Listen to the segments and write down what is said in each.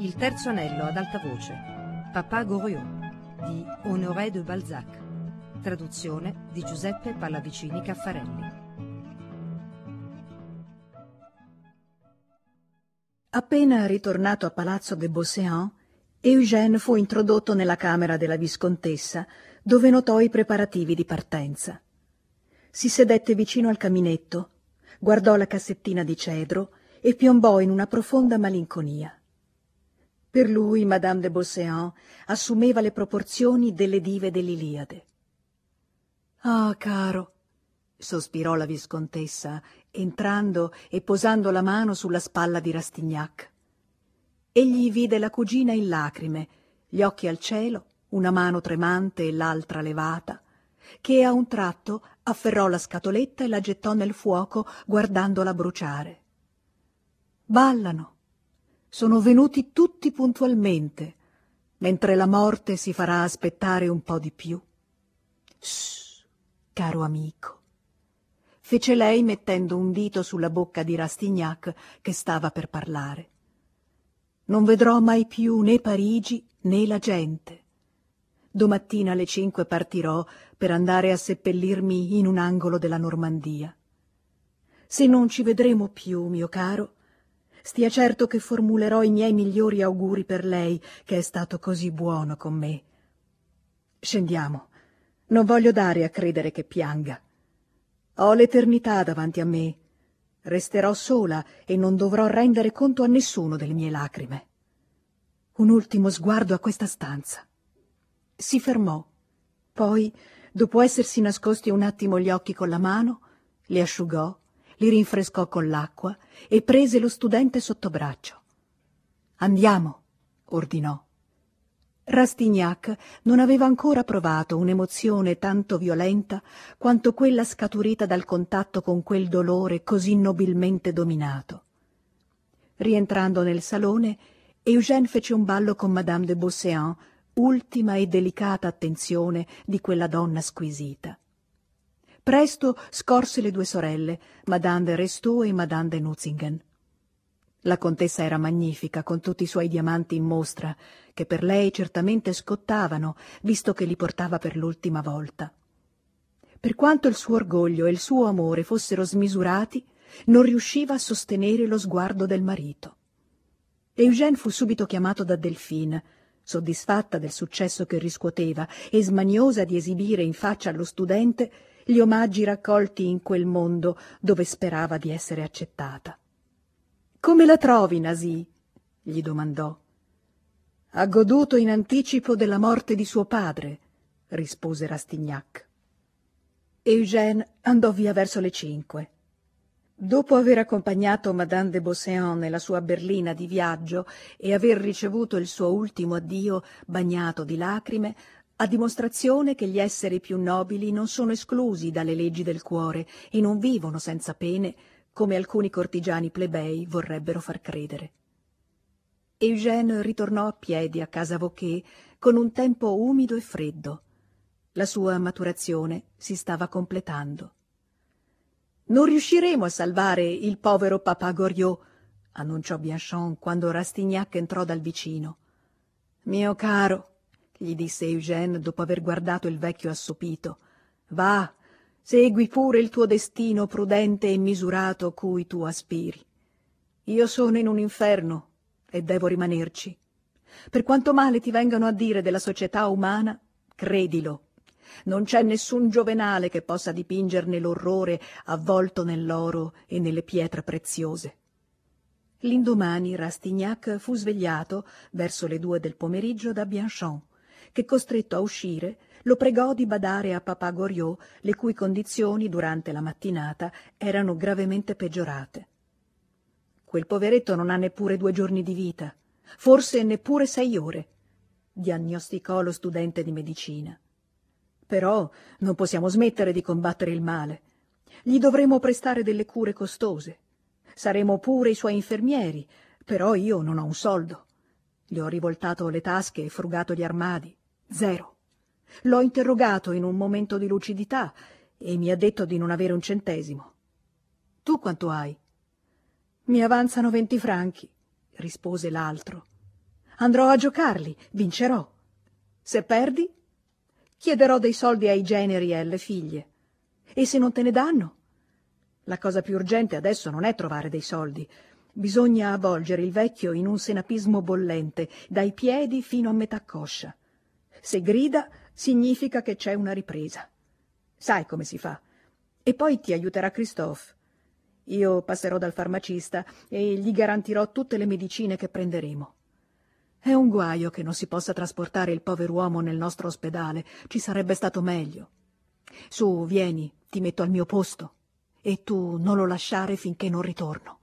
Il terzo anello ad alta voce, Papa Goriot, di Honoré de Balzac. Traduzione di Giuseppe Pallavicini Caffarelli. Appena ritornato a Palazzo de Beauséant, Eugène fu introdotto nella camera della viscontessa, dove notò i preparativi di partenza. Si sedette vicino al caminetto, guardò la cassettina di cedro e piombò in una profonda malinconia. Per lui Madame de Beauséant assumeva le proporzioni delle dive dell'Iliade. «Ah, caro», sospirò la viscontessa, entrando e posando la mano sulla spalla di Rastignac. Egli vide la cugina in lacrime, gli occhi al cielo, una mano tremante e l'altra levata, che a un tratto afferrò la scatoletta e la gettò nel fuoco guardandola bruciare. «Ballano. Sono venuti tutti puntualmente, mentre la morte si farà aspettare un po' di più. Shh, caro amico», fece lei mettendo un dito sulla bocca di Rastignac che stava per parlare. «Non vedrò mai più né Parigi né la gente. Domattina alle 5 partirò per andare a seppellirmi in un angolo della Normandia. Se non ci vedremo più, mio caro, stia certo che formulerò i miei migliori auguri per lei, che è stato così buono con me. Scendiamo, non voglio dare a credere che pianga. Ho l'eternità davanti a me. Resterò sola e non dovrò rendere conto a nessuno delle mie lacrime. Un ultimo sguardo a questa stanza». Si fermò. Poi, dopo essersi nascosti un attimo gli occhi con la mano, li asciugò, li rinfrescò con l'acqua e prese lo studente sotto braccio. «Andiamo», ordinò. Rastignac non aveva ancora provato un'emozione tanto violenta quanto quella scaturita dal contatto con quel dolore così nobilmente dominato. Rientrando nel salone, Eugène fece un ballo con Madame de Beauséant, ultima e delicata attenzione di quella donna squisita. Presto scorse le due sorelle, Madame de Restaud e Madame de Nucingen. La contessa era magnifica, con tutti i suoi diamanti in mostra, che per lei certamente scottavano, visto che li portava per l'ultima volta. Per quanto il suo orgoglio e il suo amore fossero smisurati, non riusciva a sostenere lo sguardo del marito. Eugène fu subito chiamato da Delphine, soddisfatta del successo che riscuoteva e smaniosa di esibire in faccia allo studente gli omaggi raccolti in quel mondo dove sperava di essere accettata. «Come la trovi, Nasie?» gli domandò. «Ha goduto in anticipo della morte di suo padre», rispose Rastignac. Eugène andò via verso le 5. Dopo aver accompagnato Madame de Beauséant nella sua berlina di viaggio e aver ricevuto il suo ultimo addio bagnato di lacrime, a dimostrazione che gli esseri più nobili non sono esclusi dalle leggi del cuore e non vivono senza pene, come alcuni cortigiani plebei vorrebbero far credere. Eugène ritornò a piedi a casa Vauquer con un tempo umido e freddo. La sua maturazione si stava completando. «Non riusciremo a salvare il povero Papa Goriot», annunciò Bianchon quando Rastignac entrò dal vicino. «Mio caro», gli disse Eugène dopo aver guardato il vecchio assopito, «va, segui pure il tuo destino prudente e misurato cui tu aspiri. Io sono in un inferno e devo rimanerci. Per quanto male ti vengano a dire della società umana, credilo. Non c'è nessun Giovenale che possa dipingerne l'orrore avvolto nell'oro e nelle pietre preziose». L'indomani Rastignac fu svegliato verso le 2 del pomeriggio da Bianchon, che, costretto a uscire, lo pregò di badare a Papa Goriot, le cui condizioni durante la mattinata erano gravemente peggiorate. «Quel poveretto non ha neppure 2 giorni di vita, forse neppure 6 ore», diagnosticò lo studente di medicina. «Però non possiamo smettere di combattere il male. Gli dovremo prestare delle cure costose. Saremo pure i suoi infermieri, però io non ho un soldo. Gli ho rivoltato le tasche e frugato gli armadi. 0. L'ho interrogato in un momento di lucidità e mi ha detto di non avere un centesimo. Tu quanto hai?» «Mi avanzano 20 franchi», rispose l'altro. Andrò a giocarli, vincerò. Se perdi, chiederò dei soldi ai generi e alle figlie. E se non te ne danno? La cosa più urgente adesso non è trovare dei soldi. Bisogna avvolgere il vecchio in un senapismo bollente, dai piedi fino a metà coscia. Se grida, significa che c'è una ripresa. Sai come si fa. E poi ti aiuterà Christophe. Io passerò dal farmacista e gli garantirò tutte le medicine che prenderemo. È un guaio che non si possa trasportare il pover'uomo nel nostro ospedale. Ci sarebbe stato meglio. Su, vieni, ti metto al mio posto. E tu non lo lasciare finché non ritorno.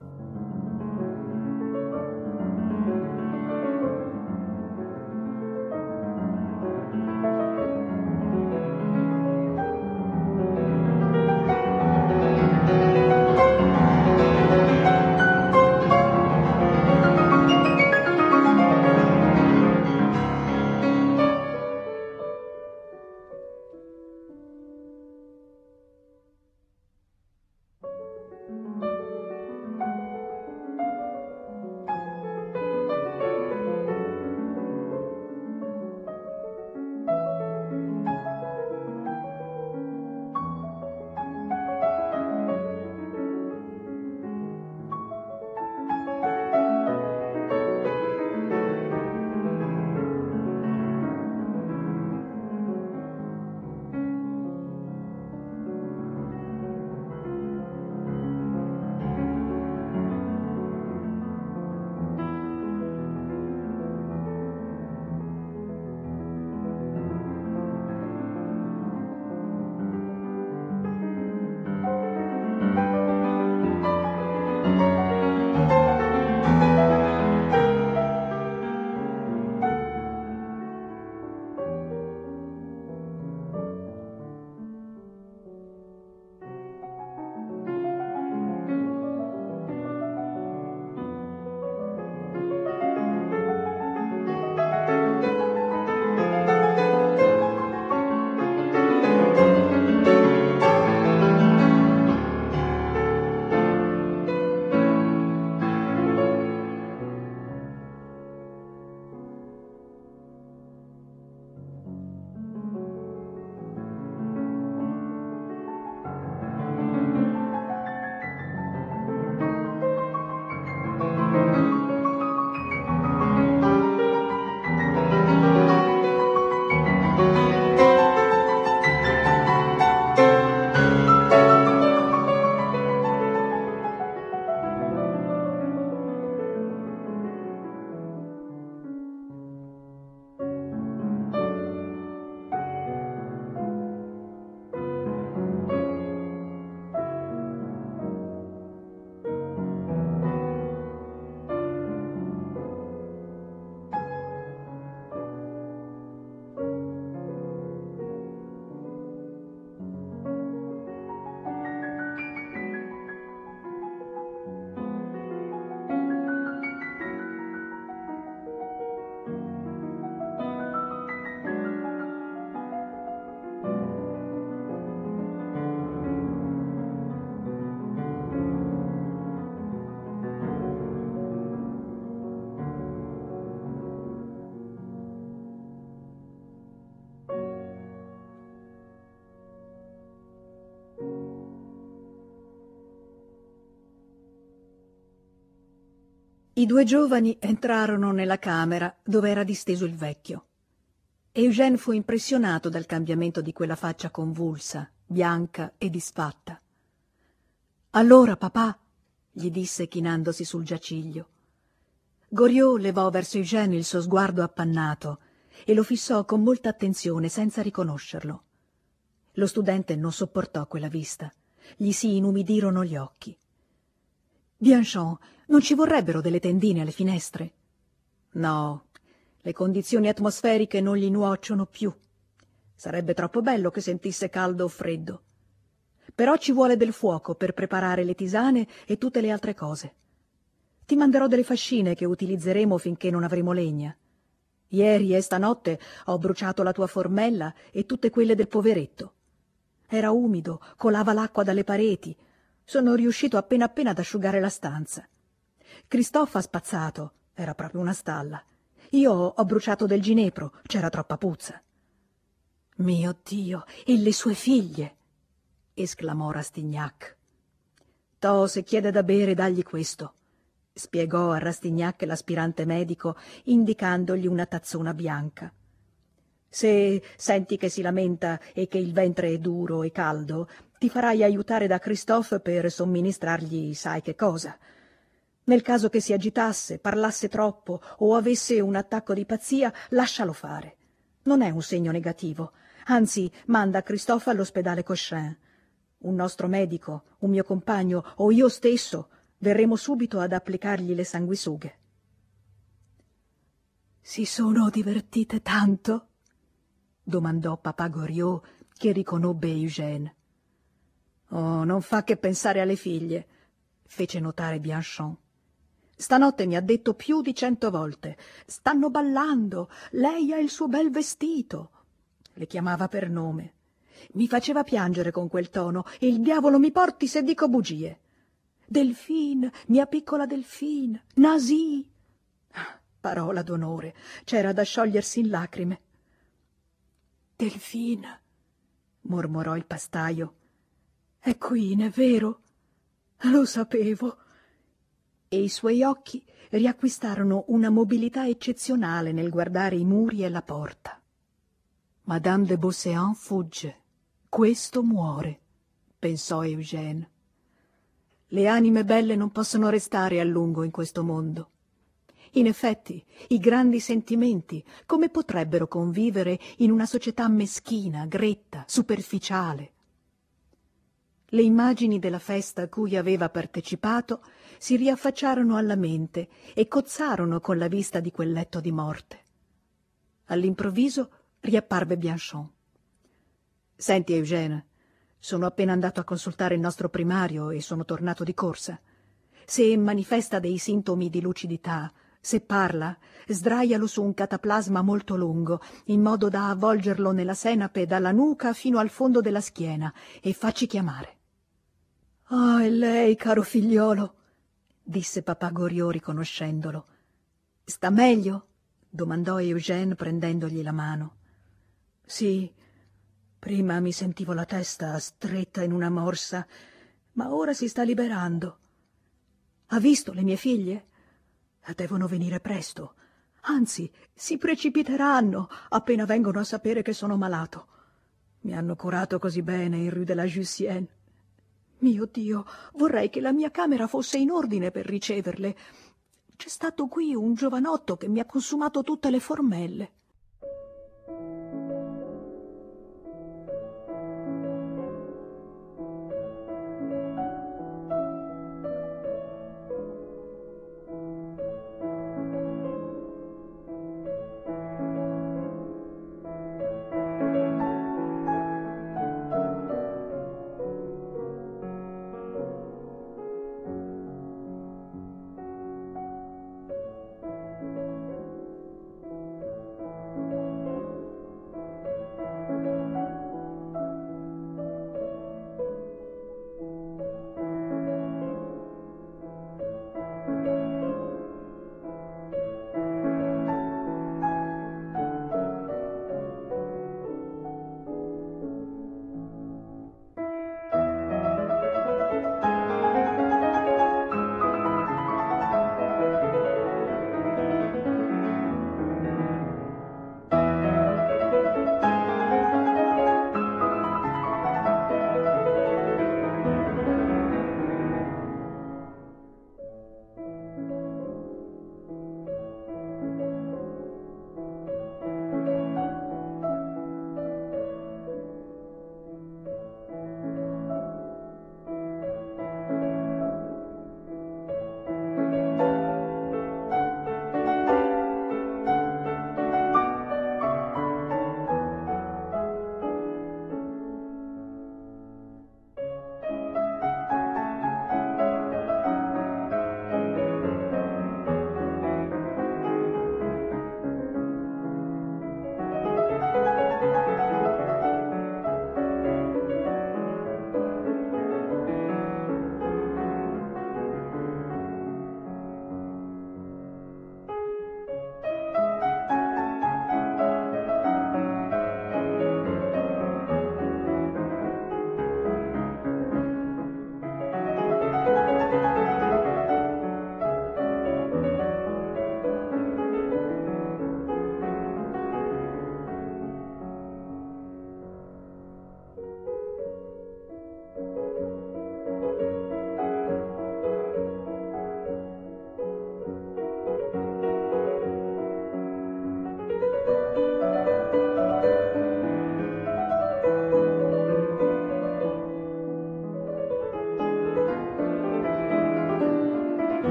I due giovani entrarono nella camera dove era disteso il vecchio. Eugène fu impressionato dal cambiamento di quella faccia convulsa, bianca e disfatta. «Allora, papà», gli disse chinandosi sul giaciglio. Goriot levò verso Eugène il suo sguardo appannato e lo fissò con molta attenzione senza riconoscerlo. Lo studente non sopportò quella vista. Gli si inumidirono gli occhi. «Bianchon, non ci vorrebbero delle tendine alle finestre?» «No, le condizioni atmosferiche non gli nuocciono più. Sarebbe troppo bello che sentisse caldo o freddo. Però ci vuole del fuoco per preparare le tisane e tutte le altre cose. Ti manderò delle fascine che utilizzeremo finché non avremo legna. Ieri e stanotte ho bruciato la tua formella e tutte quelle del poveretto. Era umido, colava l'acqua dalle pareti. Sono riuscito appena appena ad asciugare la stanza. Christophe ha spazzato, era proprio una stalla. Io ho bruciato del ginepro, c'era troppa puzza. Mio Dio, e le sue figlie! Esclamò Rastignac. To, se chiede da bere, dagli questo, spiegò a Rastignac l'aspirante medico, indicandogli una tazzona bianca. Se senti che si lamenta e che il ventre è duro e caldo, ti farai aiutare da Christophe per somministrargli sai che cosa. Nel caso che si agitasse, parlasse troppo o avesse un attacco di pazzia, lascialo fare. Non è un segno negativo. Anzi, manda Christophe all'ospedale Cochin. Un nostro medico, un mio compagno o io stesso verremo subito ad applicargli le sanguisughe. Si sono divertite tanto? Domandò papà Goriot, che riconobbe Eugène. Oh, non fa che pensare alle figlie, fece notare Bianchon. Stanotte mi ha detto più di 100 volte: stanno ballando, lei ha il suo bel vestito. Le chiamava per nome. Mi faceva piangere con quel tono e il diavolo mi porti se dico bugie. Delphine, mia piccola Delphine, Nasie. Parola d'onore, c'era da sciogliersi in lacrime. Delphine, mormorò il pastaio. È qui, è vero? Lo sapevo. E i suoi occhi riacquistarono una mobilità eccezionale nel guardare i muri e la porta. Madame de Beauséant fugge. Questo muore, pensò Eugène. Le anime belle non possono restare a lungo in questo mondo. In effetti, i grandi sentimenti come potrebbero convivere in una società meschina, gretta, superficiale? Le immagini della festa a cui aveva partecipato si riaffacciarono alla mente e cozzarono con la vista di quel letto di morte. All'improvviso riapparve Bianchon. «Senti, Eugène, sono appena andato a consultare il nostro primario e sono tornato di corsa. Se manifesta dei sintomi di lucidità, se parla, sdraialo su un cataplasma molto lungo, in modo da avvolgerlo nella senape dalla nuca fino al fondo della schiena, e facci chiamare». «Ah, è lei, caro figliolo», disse papà Goriot riconoscendolo. «Sta meglio?» domandò Eugène prendendogli la mano. «Sì, prima mi sentivo la testa stretta in una morsa, ma ora si sta liberando. Ha visto le mie figlie? Devono venire presto. Anzi, si precipiteranno appena vengono a sapere che sono malato. Mi hanno curato così bene in Rue de la Jussienne. Mio Dio, vorrei che la mia camera fosse in ordine per riceverle. C'è stato qui un giovanotto che mi ha consumato tutte le formelle».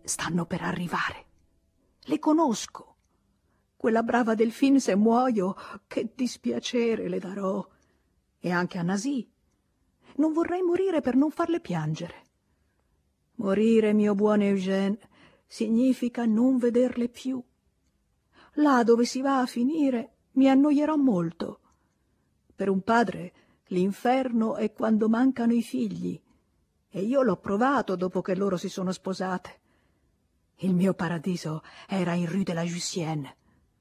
stanno per arrivare. Le conosco. Quella brava Delphine, se muoio, che dispiacere le darò. E anche a Nasì. Non vorrei morire per non farle piangere. Morire, mio buon Eugène, significa non vederle più. Là dove si va a finire mi annoierò molto. Per un padre l'inferno è quando mancano i figli, e io l'ho provato dopo che loro si sono sposate. Il mio paradiso era in Rue de la Jussienne.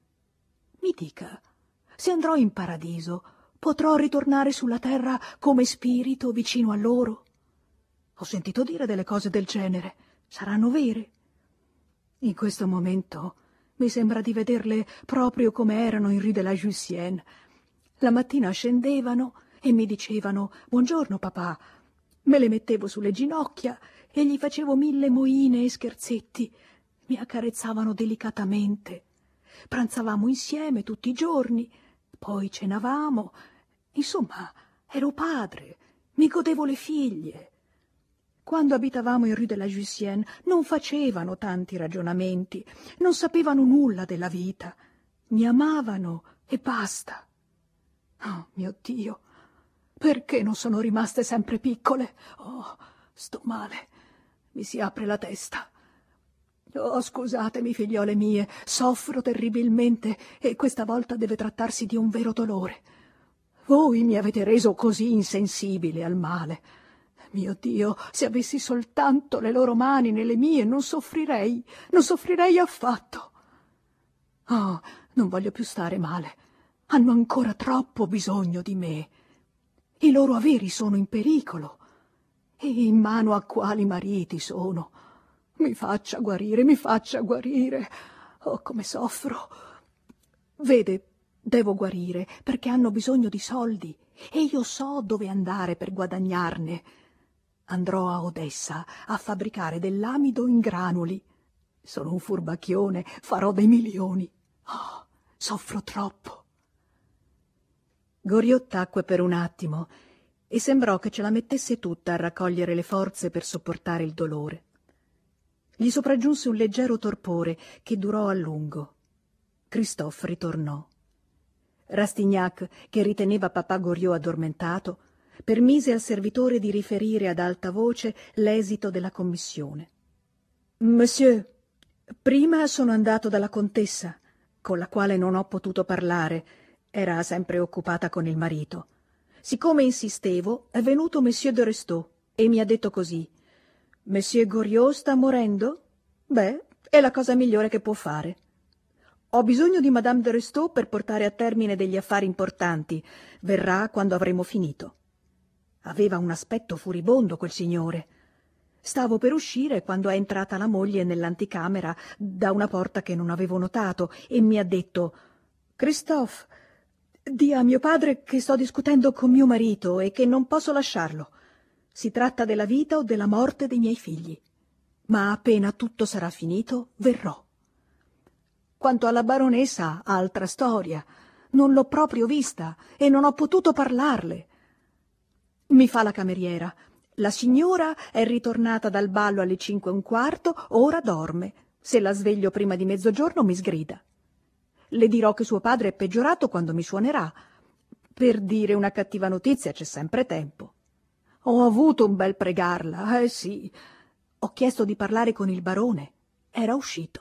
Mi dica, se andrò in paradiso, potrò ritornare sulla terra come spirito vicino a loro? Ho sentito dire delle cose del genere. Saranno vere? In questo momento mi sembra di vederle proprio come erano in Rue de la Jussienne. La mattina scendevano e mi dicevano «Buongiorno, papà». Me le mettevo sulle ginocchia e gli facevo 1000 moine e scherzetti. Mi accarezzavano delicatamente. Pranzavamo insieme tutti i giorni, poi cenavamo. Insomma, ero padre, mi godevo le figlie. Quando abitavamo in Rue de la Jussienne non facevano tanti ragionamenti, non sapevano nulla della vita. Mi amavano e basta. Oh, mio Dio, perché non sono rimaste sempre piccole? Oh, sto male, mi si apre la testa. Oh, scusatemi, figliole mie, soffro terribilmente e questa volta deve trattarsi di un vero dolore. Voi mi avete reso così insensibile al male. Mio Dio, se avessi soltanto le loro mani nelle mie, non soffrirei affatto. Oh, non voglio più stare male. Hanno ancora troppo bisogno di me. I loro averi sono in pericolo. E in mano a quali mariti sono? Mi faccia guarire, mi faccia guarire. Oh, come soffro. Vede, devo guarire perché hanno bisogno di soldi e io so dove andare per guadagnarne. Andrò a Odessa a fabbricare dell'amido in granuli. Sono un furbacchione, farò dei milioni. Oh, soffro troppo. Goriot tacque per un attimo e sembrò che ce la mettesse tutta a raccogliere le forze per sopportare il dolore. Gli sopraggiunse un leggero torpore che durò a lungo. Christophe ritornò. Rastignac, che riteneva papà Goriot addormentato, permise al servitore di riferire ad alta voce l'esito della commissione. «Monsieur, prima sono andato dalla contessa, con la quale non ho potuto parlare, era sempre occupata con il marito. Siccome insistevo, è venuto Monsieur de Restaud e mi ha detto così: Monsieur Goriot sta morendo? Beh, è la cosa migliore che può fare. Ho bisogno di Madame de Restaud per portare a termine degli affari importanti. Verrà quando avremo finito». Aveva un aspetto furibondo quel signore. Stavo per uscire quando è entrata la moglie nell'anticamera da una porta che non avevo notato e mi ha detto: «Christophe, di a mio padre che sto discutendo con mio marito e che non posso lasciarlo. Si tratta della vita o della morte dei miei figli. Ma appena tutto sarà finito, verrò». Quanto alla baronessa, altra storia. Non l'ho proprio vista e non ho potuto parlarle. Mi fa la cameriera: «La signora è ritornata dal ballo alle 5:15, ora dorme. Se la sveglio prima di mezzogiorno mi sgrida. Le dirò che suo padre è peggiorato quando mi suonerà. Per dire una cattiva notizia c'è sempre tempo». Ho avuto un bel pregarla, sì. Ho chiesto di parlare con il barone. Era uscito.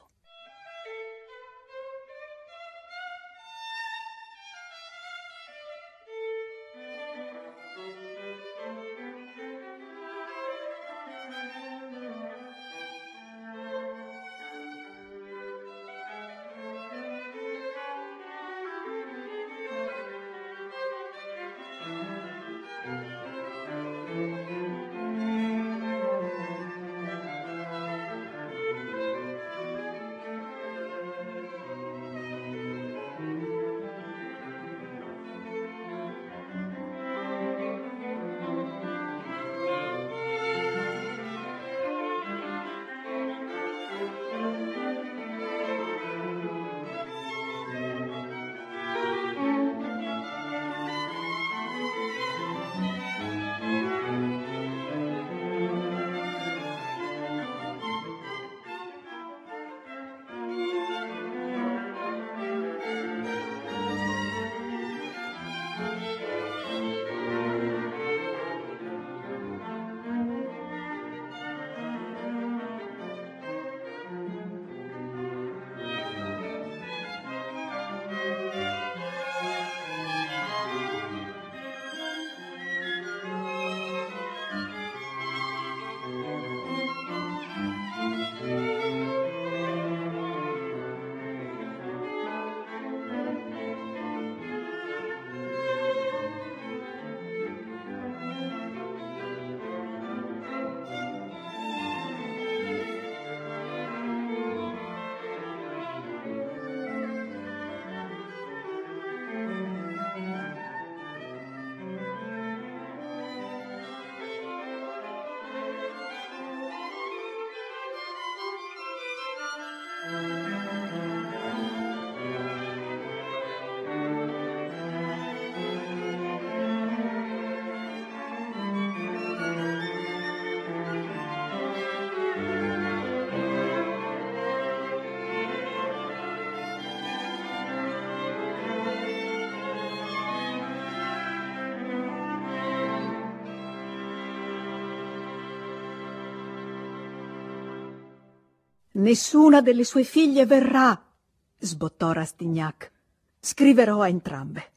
Nessuna delle sue figlie verrà, sbottò Rastignac. Scriverò a entrambe.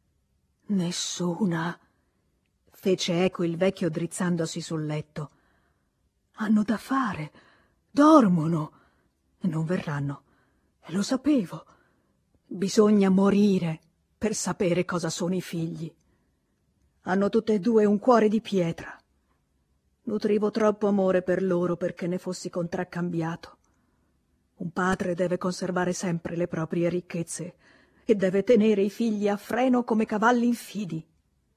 Nessuna, fece eco il vecchio drizzandosi sul letto. Hanno da fare, dormono, non verranno. Lo sapevo. Bisogna morire per sapere cosa sono i figli. Hanno tutte e due un cuore di pietra. Nutrivo troppo amore per loro perché ne fossi contraccambiato. Un padre deve conservare sempre le proprie ricchezze e deve tenere i figli a freno come cavalli infidi.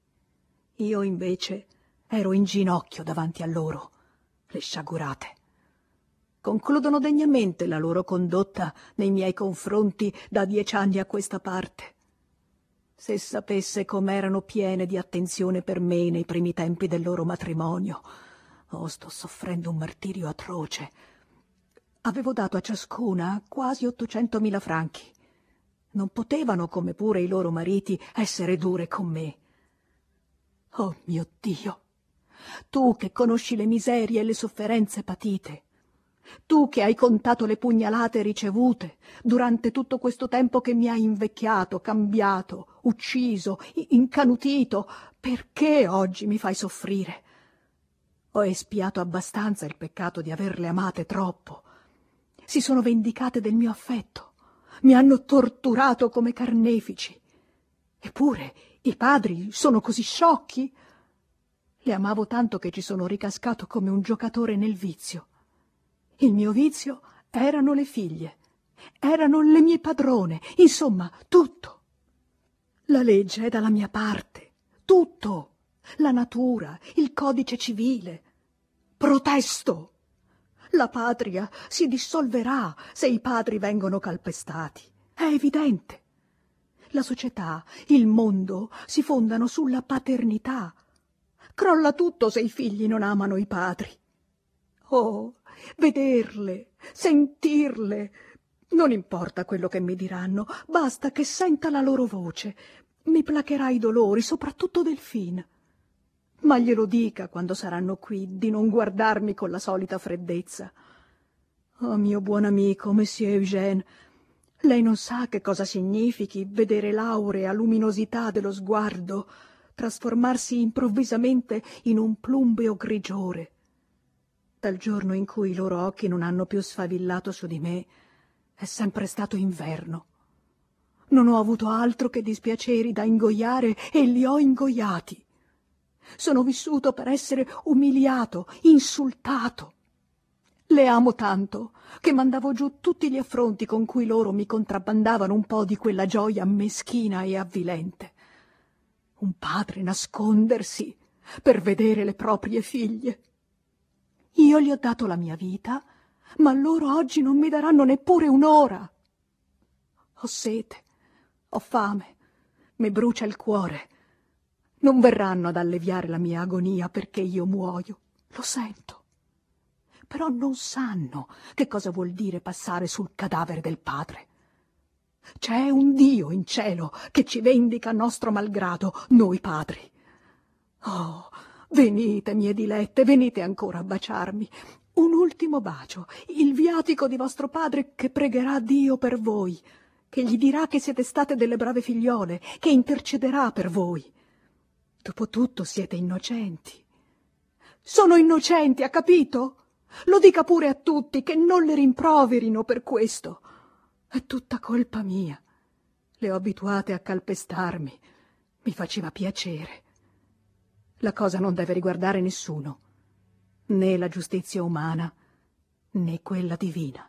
Io invece ero in ginocchio davanti a loro, le sciagurate. Concludono degnamente la loro condotta nei miei confronti da 10 anni a questa parte. Se sapesse com'erano piene di attenzione per me nei primi tempi del loro matrimonio. Oh, sto soffrendo un martirio atroce. Avevo dato a ciascuna quasi 800.000 franchi. Non potevano, come pure i loro mariti, essere dure con me. Oh mio Dio, tu che conosci le miserie e le sofferenze patite, tu che hai contato le pugnalate ricevute durante tutto questo tempo che mi hai invecchiato, cambiato, ucciso, incanutito, perché oggi mi fai soffrire? Ho espiato abbastanza il peccato di averle amate troppo. Si sono vendicate del mio affetto, mi hanno torturato come carnefici. Eppure i padri sono così sciocchi? Le amavo tanto che ci sono ricascato come un giocatore nel vizio. Il mio vizio erano le figlie, erano le mie padrone, insomma, tutto. La legge è dalla mia parte, tutto, la natura, il codice civile. Protesto! La patria si dissolverà se i padri vengono calpestati. È evidente. La società, il mondo si fondano sulla paternità. Crolla tutto se i figli non amano i padri. Oh, vederle, sentirle. Non importa quello che mi diranno, basta che senta la loro voce. Mi placherà i dolori, soprattutto Delphine. Ma glielo dica quando saranno qui di non guardarmi con la solita freddezza. Oh, mio buon amico, Monsieur Eugène, lei non sa che cosa significhi vedere l'aurea luminosità dello sguardo trasformarsi improvvisamente in un plumbeo grigiore. Dal giorno in cui i loro occhi non hanno più sfavillato su di me, è sempre stato inverno. Non ho avuto altro che dispiaceri da ingoiare e li ho ingoiati. Sono vissuto per essere umiliato, insultato. Le amo tanto che mandavo giù tutti gli affronti con cui loro mi contrabbandavano un po' di quella gioia meschina e avvilente. Un padre nascondersi per vedere le proprie figlie. Io gli ho dato la mia vita, ma loro oggi non mi daranno neppure un'ora. Ho sete, ho fame, mi brucia il cuore. Non verranno ad alleviare la mia agonia perché io muoio, lo sento. Però non sanno che cosa vuol dire passare sul cadavere del padre. C'è un Dio in cielo che ci vendica a nostro malgrado, noi padri. Oh, venite, mie dilette, venite ancora a baciarmi. Un ultimo bacio, il viatico di vostro padre che pregherà Dio per voi, che gli dirà che siete state delle brave figliole, che intercederà per voi. Dopotutto siete innocenti. Sono innocenti, ha capito? Lo dica pure a tutti, che non le rimproverino per questo. È tutta colpa mia. Le ho abituate a calpestarmi. Mi faceva piacere. La cosa non deve riguardare nessuno, né la giustizia umana, né quella divina.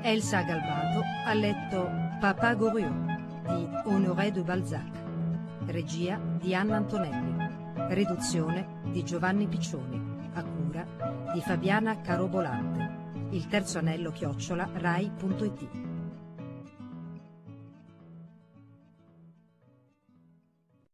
Elsa Galbato ha letto Papa Goriot di Honoré de Balzac, regia di Anna Antonelli, riduzione di Giovanni Piccioni, a cura di Fabiana Carobolante. Il terzo anello @rai.it